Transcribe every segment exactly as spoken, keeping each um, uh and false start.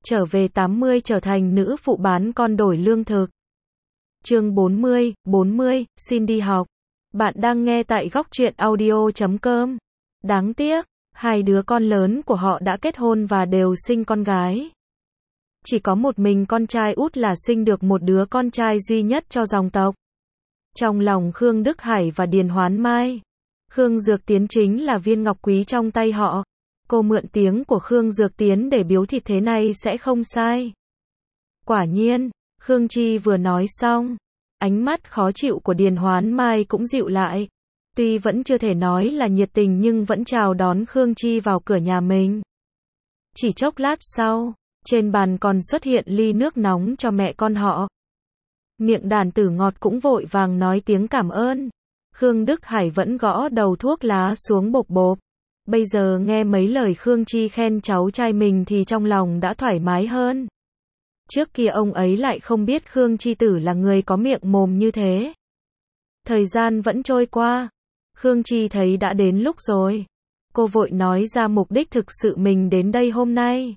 Trở về tám mươi trở thành nữ phụ bán con đổi lương thực. Chương bốn mươi, bốn mươi, xin đi học. Bạn đang nghe tại góc truyện audio chấm com. Đáng tiếc, hai đứa con lớn của họ đã kết hôn và đều sinh con gái. Chỉ có một mình con trai út là sinh được một đứa con trai duy nhất cho dòng tộc. Trong lòng Khương Đức Hải và Điền Hoán Mai, Khương Dược Tiến chính là viên ngọc quý trong tay họ. Cô mượn tiếng của Khương Dược Tiến để biếu thịt thế này sẽ không sai. Quả nhiên, Khương Chi vừa nói xong, ánh mắt khó chịu của Điền Hoán Mai cũng dịu lại. Tuy vẫn chưa thể nói là nhiệt tình nhưng vẫn chào đón Khương Chi vào cửa nhà mình. Chỉ chốc lát sau, trên bàn còn xuất hiện ly nước nóng cho mẹ con họ. Miệng đàn tử ngọt cũng vội vàng nói tiếng cảm ơn. Khương Đức Hải vẫn gõ đầu thuốc lá xuống bộp bộp. Bây giờ nghe mấy lời Khương Chi khen cháu trai mình thì trong lòng đã thoải mái hơn. Trước kia ông ấy lại không biết Khương Chi tử là người có miệng mồm như thế. Thời gian vẫn trôi qua. Khương Chi thấy đã đến lúc rồi. Cô vội nói ra mục đích thực sự mình đến đây hôm nay.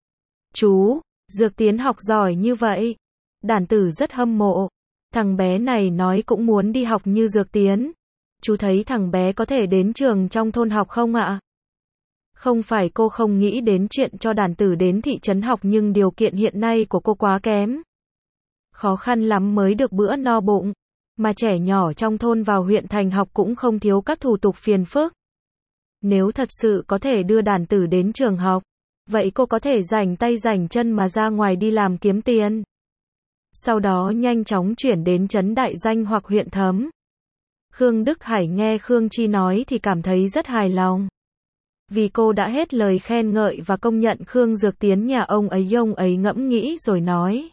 Chú, Dược Tiến học giỏi như vậy. Đàn tử rất hâm mộ. Thằng bé này nói cũng muốn đi học như Dược Tiến. Chú thấy thằng bé có thể đến trường trong thôn học không ạ? Không phải cô không nghĩ đến chuyện cho đàn tử đến thị trấn học nhưng điều kiện hiện nay của cô quá kém. Khó khăn lắm mới được bữa no bụng. Mà trẻ nhỏ trong thôn vào huyện thành học cũng không thiếu các thủ tục phiền phức. Nếu thật sự có thể đưa đàn tử đến trường học, vậy cô có thể rảnh tay rảnh chân mà ra ngoài đi làm kiếm tiền. Sau đó nhanh chóng chuyển đến trấn Đại Danh hoặc huyện Thấm. Khương Đức Hải nghe Khương Chi nói thì cảm thấy rất hài lòng. Vì cô đã hết lời khen ngợi và công nhận Khương Dược Tiến nhà ông ấy ông ấy ngẫm nghĩ rồi nói.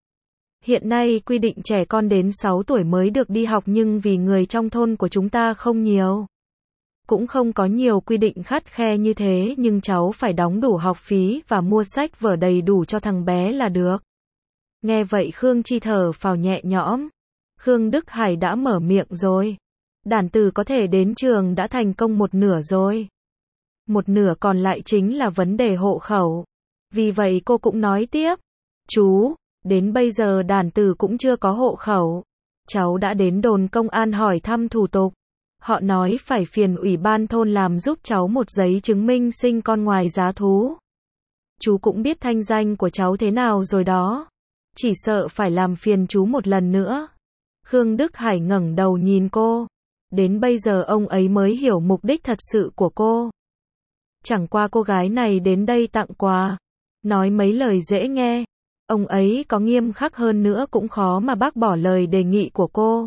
Hiện nay quy định trẻ con đến sáu tuổi mới được đi học nhưng vì người trong thôn của chúng ta không nhiều. Cũng không có nhiều quy định khắt khe như thế nhưng cháu phải đóng đủ học phí và mua sách vở đầy đủ cho thằng bé là được. Nghe vậy Khương Chi thở phào nhẹ nhõm. Khương Đức Hải đã mở miệng rồi. Đàn tử có thể đến trường đã thành công một nửa rồi. Một nửa còn lại chính là vấn đề hộ khẩu. Vì vậy cô cũng nói tiếp. Chú, đến bây giờ đàn tử cũng chưa có hộ khẩu. Cháu đã đến đồn công an hỏi thăm thủ tục. Họ nói phải phiền ủy ban thôn làm giúp cháu một giấy chứng minh sinh con ngoài giá thú. Chú cũng biết thanh danh của cháu thế nào rồi đó. Chỉ sợ phải làm phiền chú một lần nữa. Khương Đức Hải ngẩng đầu nhìn cô. Đến bây giờ ông ấy mới hiểu mục đích thật sự của cô. Chẳng qua cô gái này đến đây tặng quà. Nói mấy lời dễ nghe. Ông ấy có nghiêm khắc hơn nữa cũng khó mà bác bỏ lời đề nghị của cô.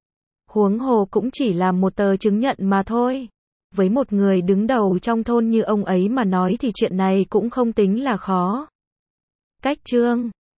Huống hồ cũng chỉ là một tờ chứng nhận mà thôi. Với một người đứng đầu trong thôn như ông ấy mà nói thì chuyện này cũng không tính là khó. Cách chương